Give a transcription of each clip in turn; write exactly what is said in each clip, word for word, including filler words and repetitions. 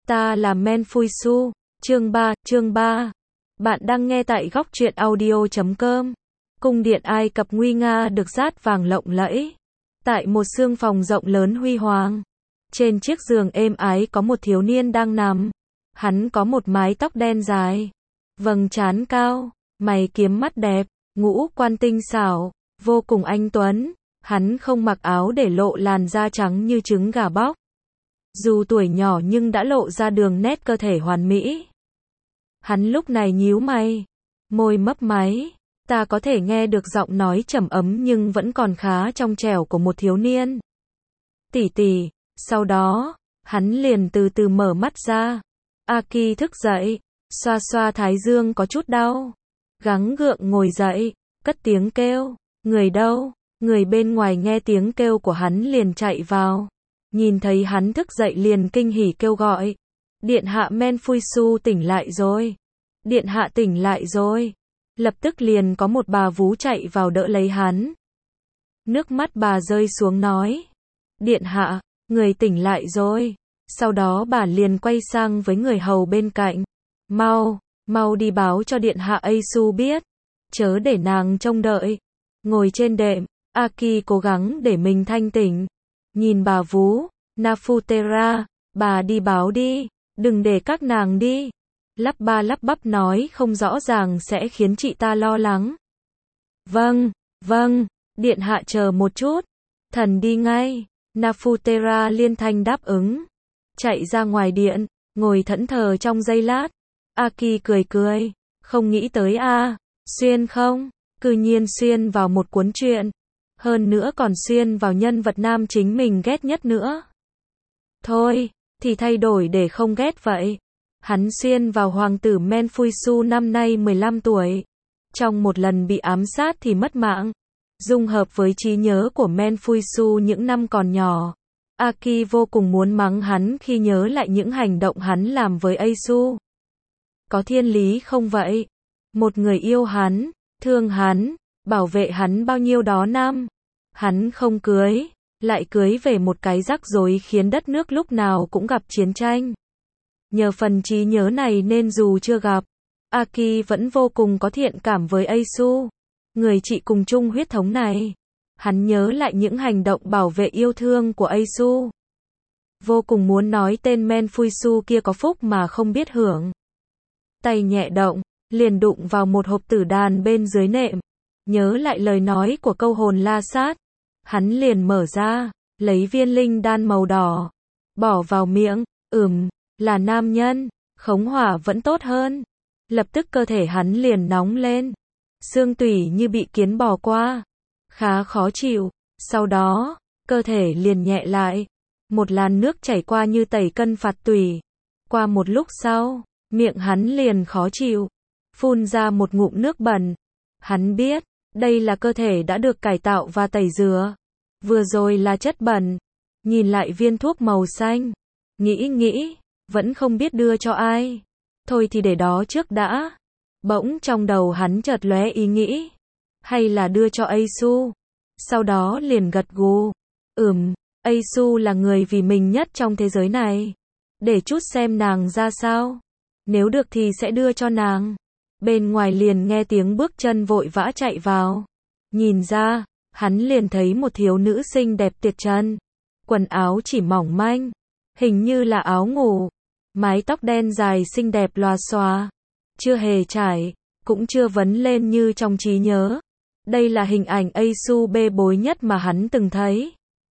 Ta là Men Phui Su, chương ba, chương ba. Bạn đang nghe tại góc truyện audio chấm com. Cung điện Ai Cập nguy nga được dát vàng lộng lẫy. Tại một sương phòng rộng lớn huy hoàng. Trên chiếc giường êm ái có một thiếu niên đang nằm. Hắn có một mái tóc đen dài, vầng trán cao, mày kiếm mắt đẹp, ngũ quan tinh xảo, vô cùng anh tuấn. Hắn không mặc áo để lộ làn da trắng như trứng gà bóc. Dù tuổi nhỏ nhưng đã lộ ra đường nét cơ thể hoàn mỹ. Hắn lúc này nhíu mày, môi mấp máy. Ta có thể nghe được giọng nói trầm ấm nhưng vẫn còn khá trong trẻo của một thiếu niên. Tỷ tỷ. Sau đó, hắn liền từ từ mở mắt ra. Aki thức dậy, xoa xoa thái dương có chút đau. Gắng gượng ngồi dậy, cất tiếng kêu. Người đâu? Người bên ngoài nghe tiếng kêu của hắn liền chạy vào. Nhìn thấy hắn thức dậy liền kinh hỉ kêu gọi. Điện hạ Men Phui Su tỉnh lại rồi. Điện hạ tỉnh lại rồi. Lập tức liền có một bà vú chạy vào đỡ lấy hắn. Nước mắt bà rơi xuống nói. Điện hạ, người tỉnh lại rồi. Sau đó bà liền quay sang với người hầu bên cạnh. Mau, mau đi báo cho điện hạ A Su biết. Chớ để nàng trông đợi. Ngồi trên đệm, Aki cố gắng để mình thanh tỉnh. Nhìn bà vú, Nafutera, bà đi báo đi, đừng để các nàng đi. Lắp ba lắp bắp nói không rõ ràng sẽ khiến chị ta lo lắng. Vâng, vâng, điện hạ chờ một chút. Thần đi ngay. Nafutera liên thanh đáp ứng. Chạy ra ngoài điện, ngồi thẫn thờ trong giây lát. Aki cười cười, không nghĩ tới a, à, xuyên không, cư nhiên xuyên vào một cuốn truyện. Hơn nữa còn xuyên vào nhân vật nam chính mình ghét nhất nữa. Thôi, thì thay đổi để không ghét vậy. Hắn xuyên vào hoàng tử Men Phui Su năm nay mười lăm tuổi. Trong một lần bị ám sát thì mất mạng. Dung hợp với trí nhớ của Men Phui Su những năm còn nhỏ. Aki vô cùng muốn mắng hắn khi nhớ lại những hành động hắn làm với A Su. Có thiên lý không vậy? Một người yêu hắn, thương hắn, bảo vệ hắn bao nhiêu đó năm. Hắn không cưới, lại cưới về một cái rắc rối khiến đất nước lúc nào cũng gặp chiến tranh. Nhờ phần trí nhớ này nên dù chưa gặp, Aki vẫn vô cùng có thiện cảm với A Su, người chị cùng chung huyết thống này. Hắn nhớ lại những hành động bảo vệ yêu thương của A Su. Vô cùng muốn nói tên Men Phui Su kia có phúc mà không biết hưởng. Tay nhẹ động, liền đụng vào một hộp tử đàn bên dưới nệm. Nhớ lại lời nói của câu hồn la sát. Hắn liền mở ra, lấy viên linh đan màu đỏ. Bỏ vào miệng, ừm, là nam nhân, khống hỏa vẫn tốt hơn. Lập tức cơ thể hắn liền nóng lên. Xương tủy như bị kiến bò qua. Khá khó chịu. Sau đó, cơ thể liền nhẹ lại. Một làn nước chảy qua như tẩy cân phạt tủy. Qua một lúc sau, miệng hắn liền khó chịu. Phun ra một ngụm nước bẩn. Hắn biết, đây là cơ thể đã được cải tạo và tẩy rửa. Vừa rồi là chất bẩn. Nhìn lại viên thuốc màu xanh. Nghĩ nghĩ, vẫn không biết đưa cho ai. Thôi thì để đó trước đã. Bỗng trong đầu hắn chợt lóe ý nghĩ. Hay là đưa cho A Su. Sau đó liền gật gù. Ừm, A Su là người vì mình nhất trong thế giới này. Để chút xem nàng ra sao. Nếu được thì sẽ đưa cho nàng. Bên ngoài liền nghe tiếng bước chân vội vã chạy vào. Nhìn ra, hắn liền thấy một thiếu nữ xinh đẹp tuyệt trần. Quần áo chỉ mỏng manh, hình như là áo ngủ. Mái tóc đen dài xinh đẹp lòa xòa. Chưa hề trải, cũng chưa vấn lên như trong trí nhớ. Đây là hình ảnh A Su bê bối nhất mà hắn từng thấy.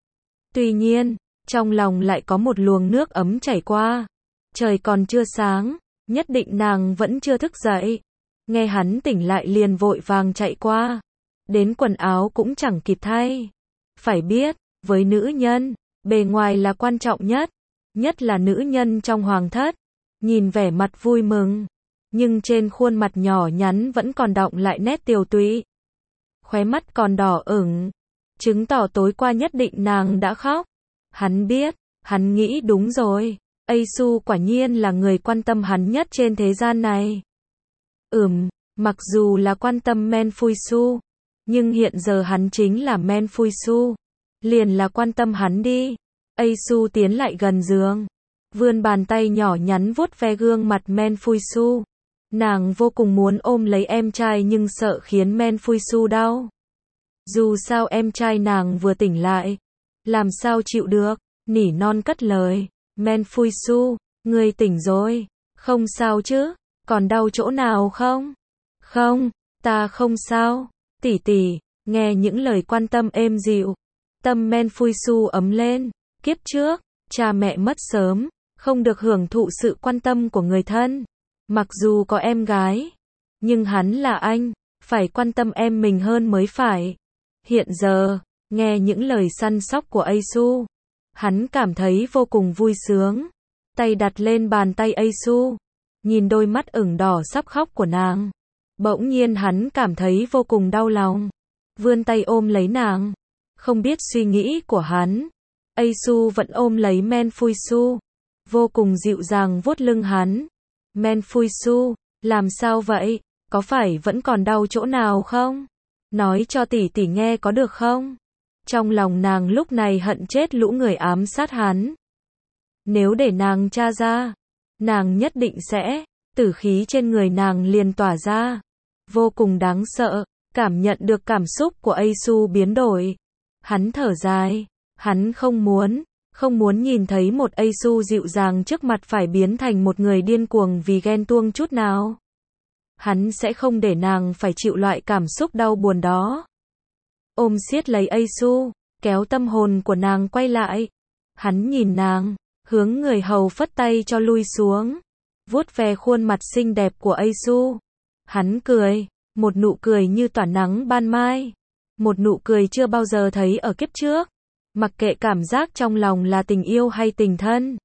Tuy nhiên, trong lòng lại có một luồng nước ấm chảy qua. Trời còn chưa sáng, nhất định nàng vẫn chưa thức dậy. Nghe hắn tỉnh lại liền vội vàng chạy qua. Đến quần áo cũng chẳng kịp thay. Phải biết, với nữ nhân, bề ngoài là quan trọng nhất. Nhất là nữ nhân trong hoàng thất. Nhìn vẻ mặt vui mừng. Nhưng trên khuôn mặt nhỏ nhắn vẫn còn đọng lại nét tiều tụy. Khóe mắt còn đỏ ửng. Chứng tỏ tối qua nhất định nàng đã khóc. Hắn biết, hắn nghĩ đúng rồi. A Su quả nhiên là người quan tâm hắn nhất trên thế gian này. Ừm, mặc dù là quan tâm Men Phui Su. Nhưng hiện giờ hắn chính là Men Phui Su. Liền là quan tâm hắn đi. A Su tiến lại gần giường. vươn bàn tay nhỏ nhắn vuốt ve gương mặt Men Phui Su. Nàng vô cùng muốn ôm lấy em trai nhưng sợ khiến Men Phui Su đau. Dù sao em trai nàng vừa tỉnh lại, làm sao chịu được, nỉ non cất lời, Men Phui Su, ngươi tỉnh rồi, không sao chứ, còn đau chỗ nào không? Không, ta không sao, tỷ tỷ, nghe những lời quan tâm êm dịu, tâm Men Phui Su ấm lên, kiếp trước, cha mẹ mất sớm, không được hưởng thụ sự quan tâm của người thân, mặc dù có em gái, nhưng hắn là anh, phải quan tâm em mình hơn mới phải. Hiện giờ, nghe những lời săn sóc của A Su, hắn cảm thấy vô cùng vui sướng, tay đặt lên bàn tay A Su, nhìn đôi mắt ửng đỏ sắp khóc của nàng, bỗng nhiên hắn cảm thấy vô cùng đau lòng, vươn tay ôm lấy nàng, không biết suy nghĩ của hắn, A Su vẫn ôm lấy Men Phui Su, vô cùng dịu dàng vuốt lưng hắn. Men Phui Su, làm sao vậy, có phải vẫn còn đau chỗ nào không? Nói cho tỷ tỷ nghe có được không? Trong lòng nàng lúc này hận chết lũ người ám sát hắn. Nếu để nàng tra ra, nàng nhất định sẽ, tử khí trên người nàng liền tỏa ra. Vô cùng đáng sợ, cảm nhận được cảm xúc của A Su biến đổi. Hắn thở dài, hắn không muốn, không muốn nhìn thấy một A Su dịu dàng trước mặt phải biến thành một người điên cuồng vì ghen tuông chút nào. Hắn sẽ không để nàng phải chịu loại cảm xúc đau buồn đó. Ôm siết lấy A Su, kéo tâm hồn của nàng quay lại. Hắn nhìn nàng, hướng người hầu phất tay cho lui xuống, vuốt ve khuôn mặt xinh đẹp của A Su. Hắn cười, một nụ cười như tỏa nắng ban mai, một nụ cười chưa bao giờ thấy ở kiếp trước. Mặc kệ cảm giác trong lòng là tình yêu hay tình thân,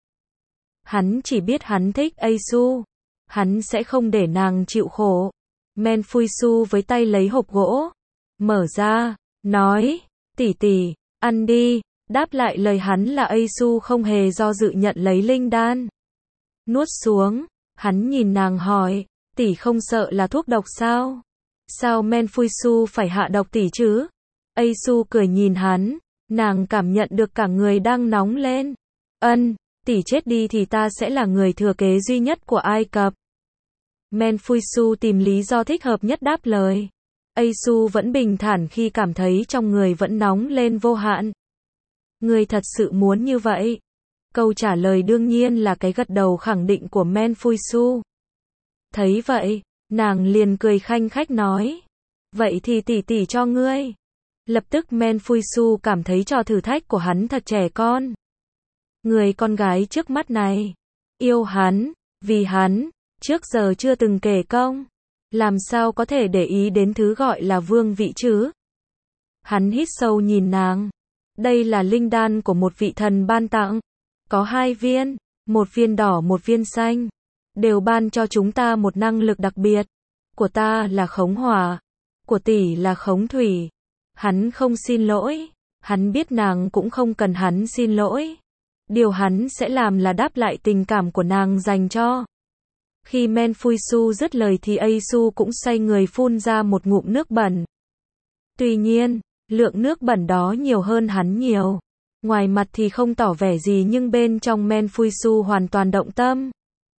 hắn chỉ biết hắn thích A Su, hắn sẽ không để nàng chịu khổ. Men Phui Su với tay lấy hộp gỗ, mở ra, nói, tỷ tỷ, ăn đi, đáp lại lời hắn là A Su không hề do dự nhận lấy linh đan. Nuốt xuống, hắn nhìn nàng hỏi, tỷ không sợ là thuốc độc sao? Sao Men Phui Su phải hạ độc tỷ chứ? A Su cười nhìn hắn, nàng cảm nhận được cả người đang nóng lên. Ân, tỷ chết đi thì ta sẽ là người thừa kế duy nhất của Ai Cập. Men Phui Su tìm lý do thích hợp nhất đáp lời. A Su vẫn bình thản khi cảm thấy trong người vẫn nóng lên vô hạn. Ngươi thật sự muốn như vậy? Câu trả lời đương nhiên là cái gật đầu khẳng định của Men Phui Su. Thấy vậy, nàng liền cười khanh khách nói, vậy thì tỷ tỷ cho ngươi. Lập tức Men Phui Su cảm thấy trò thử thách của hắn thật trẻ con. Người con gái trước mắt này, yêu hắn, vì hắn, trước giờ chưa từng kể công, làm sao có thể để ý đến thứ gọi là vương vị chứ? Hắn hít sâu nhìn nàng, đây là linh đan của một vị thần ban tặng, có hai viên, một viên đỏ một viên xanh, đều ban cho chúng ta một năng lực đặc biệt, của ta là khống hỏa, của tỷ là khống thủy. Hắn không xin lỗi, hắn biết nàng cũng không cần hắn xin lỗi. Điều hắn sẽ làm là đáp lại tình cảm của nàng dành cho. Khi Men Phui Su dứt lời thì A Su cũng xoay người phun ra một ngụm nước bẩn. Tuy nhiên, lượng nước bẩn đó nhiều hơn hắn nhiều. Ngoài mặt thì không tỏ vẻ gì nhưng bên trong Men Phui Su hoàn toàn động tâm.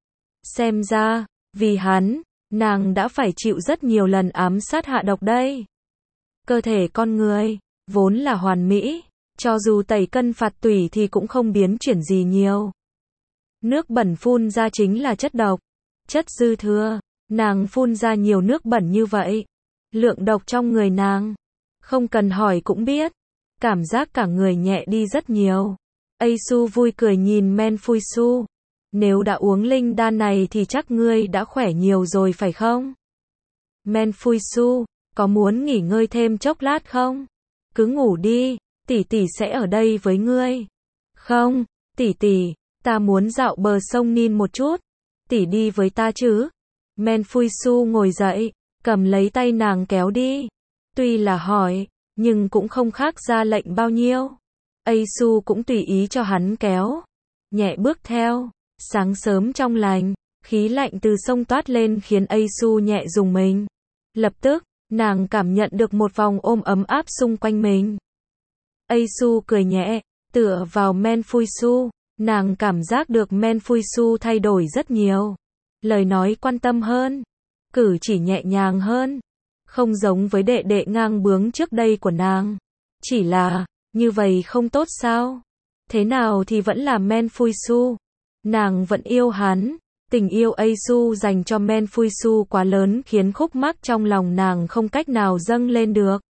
Xem ra, vì hắn, nàng đã phải chịu rất nhiều lần ám sát hạ độc đây. Cơ thể con người, vốn là hoàn mỹ, cho dù tẩy cân phạt tủy thì cũng không biến chuyển gì nhiều. Nước bẩn phun ra chính là chất độc, chất dư thừa, nàng phun ra nhiều nước bẩn như vậy. Lượng độc trong người nàng, không cần hỏi cũng biết, cảm giác cả người nhẹ đi rất nhiều. A Su vui cười nhìn Men Phui Su, nếu đã uống linh đan này thì chắc ngươi đã khỏe nhiều rồi phải không? Men Phui Su, có muốn nghỉ ngơi thêm chốc lát không? Cứ ngủ đi, tỷ tỷ sẽ ở đây với ngươi. Không, tỷ tỷ, ta muốn dạo bờ sông Nin một chút. Tỷ đi với ta chứ? Men Phui Su ngồi dậy, cầm lấy tay nàng kéo đi. Tuy là hỏi, nhưng cũng không khác ra lệnh bao nhiêu. A Su cũng tùy ý cho hắn kéo. Nhẹ bước theo, sáng sớm trong lành, khí lạnh từ sông toát lên khiến A Su nhẹ rùng mình. Lập tức, nàng cảm nhận được một vòng ôm ấm áp xung quanh mình. A Su cười nhẹ, tựa vào Men Phui Su, Nàng cảm giác được Menfuisu thay đổi rất nhiều. Lời nói quan tâm hơn, cử chỉ nhẹ nhàng hơn, không giống với đệ đệ ngang bướng trước đây của nàng. Chỉ là, như vậy không tốt sao? Thế nào thì vẫn là Menfuisu. Nàng vẫn yêu hắn. Tình yêu Aisu dành cho Menfuisu quá lớn khiến khúc mắc trong lòng nàng không cách nào dâng lên được.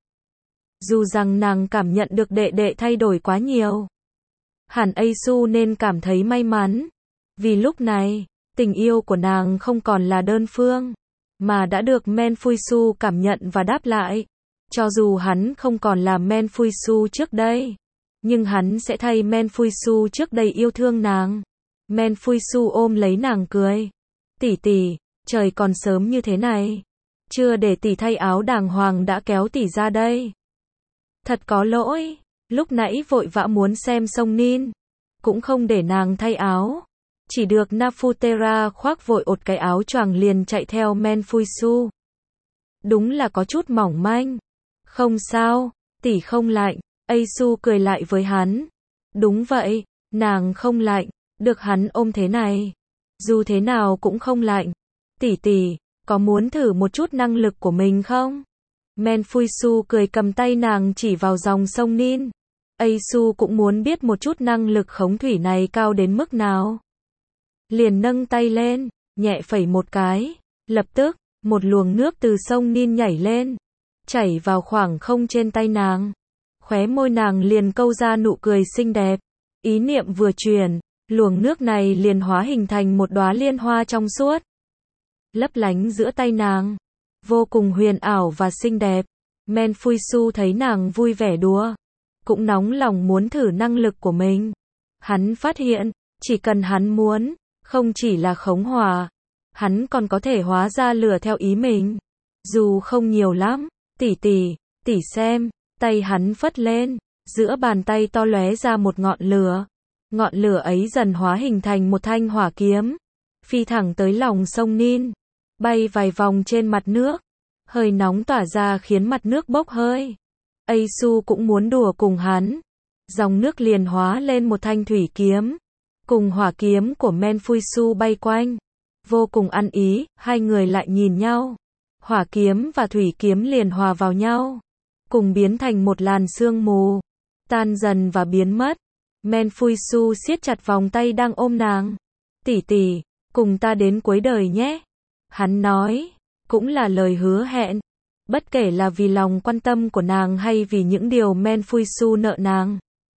Dù rằng nàng cảm nhận được đệ đệ thay đổi quá nhiều. Hẳn Aisu nên cảm thấy may mắn. Vì lúc này, tình yêu của nàng không còn là đơn phương, mà đã được Menfuisu cảm nhận và đáp lại. Cho dù hắn không còn là Menfuisu trước đây, nhưng hắn sẽ thay Menfuisu trước đây yêu thương nàng. Menfuisu ôm lấy nàng cười. Tỷ tỷ, trời còn sớm như thế này. Chưa để tỷ thay áo đàng hoàng đã kéo tỷ ra đây. Thật có lỗi, lúc nãy vội vã muốn xem sông Nin. Cũng không để nàng thay áo. Chỉ được Nafutera khoác vội ột cái áo choàng liền chạy theo Menfuisu. Đúng là có chút mỏng manh. Không sao, tỷ không lạnh. Aisu cười lại với hắn. Đúng vậy, nàng không lạnh. Được hắn ôm thế này. Dù thế nào cũng không lạnh. Tỷ tỷ, có muốn thử một chút năng lực của mình không? Menfuisu cười cầm tay nàng chỉ vào dòng sông Nin. Aisu cũng muốn biết một chút năng lực khống thủy này cao đến mức nào. Liền nâng tay lên, nhẹ phẩy một cái. Lập tức, một luồng nước từ sông Nin nhảy lên, chảy vào khoảng không trên tay nàng. Khóe môi nàng liền câu ra nụ cười xinh đẹp. Ý niệm vừa truyền, luồng nước này liền hóa hình thành một đóa liên hoa trong suốt, lấp lánh giữa tay nàng, vô cùng huyền ảo và xinh đẹp. Menfuisu thấy nàng vui vẻ đùa, cũng nóng lòng muốn thử năng lực của mình. Hắn phát hiện, chỉ cần hắn muốn, không chỉ là khống hỏa, hắn còn có thể hóa ra lửa theo ý mình. Dù không nhiều lắm, tỷ tỷ, tỷ xem, tay hắn phất lên, giữa bàn tay to lóe ra một ngọn lửa. Ngọn lửa ấy dần hóa hình thành một thanh hỏa kiếm, phi thẳng tới lòng sông Nin, bay vài vòng trên mặt nước. Hơi nóng tỏa ra khiến mặt nước bốc hơi. Aisu cũng muốn đùa cùng hắn. Dòng nước liền hóa lên một thanh thủy kiếm, cùng hỏa kiếm của Menfuisu bay quanh. Vô cùng ăn ý, hai người lại nhìn nhau. Hỏa kiếm và thủy kiếm liền hòa vào nhau, cùng biến thành một làn sương mù, tan dần và biến mất. Menfuisu siết chặt vòng tay đang ôm nàng. Tỷ tỷ, cùng ta đến cuối đời nhé. Hắn nói, cũng là lời hứa hẹn. Bất kể là vì lòng quan tâm của nàng hay vì những điều Menfuisu nợ nàng.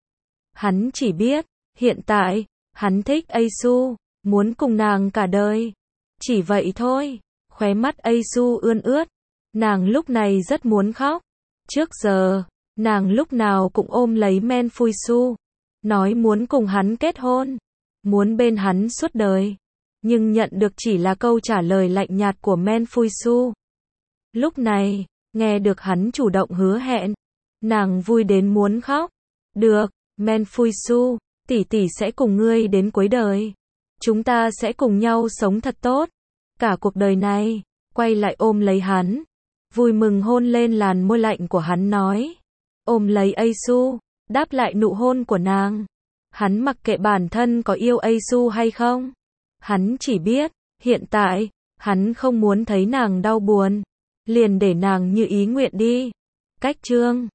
Hắn chỉ biết, hiện tại, hắn thích Aisu, muốn cùng nàng cả đời. Chỉ vậy thôi. Khóe mắt Aisu ươn ướt. Nàng lúc này rất muốn khóc. Trước giờ, nàng lúc nào cũng ôm lấy Menfuisu, nói muốn cùng hắn kết hôn, muốn bên hắn suốt đời. Nhưng nhận được chỉ là câu trả lời lạnh nhạt của Menfuisu. Lúc này, nghe được hắn chủ động hứa hẹn, nàng vui đến muốn khóc. Được, Menfuisu, tỷ tỷ sẽ cùng ngươi đến cuối đời. Chúng ta sẽ cùng nhau sống thật tốt, cả cuộc đời này. Quay lại ôm lấy hắn, vui mừng hôn lên làn môi lạnh của hắn nói. Ôm lấy Aisu, đáp lại nụ hôn của nàng. Hắn mặc kệ bản thân có yêu Aisu hay không. Hắn chỉ biết, hiện tại, hắn không muốn thấy nàng đau buồn. Liền để nàng như ý nguyện đi. Cách chương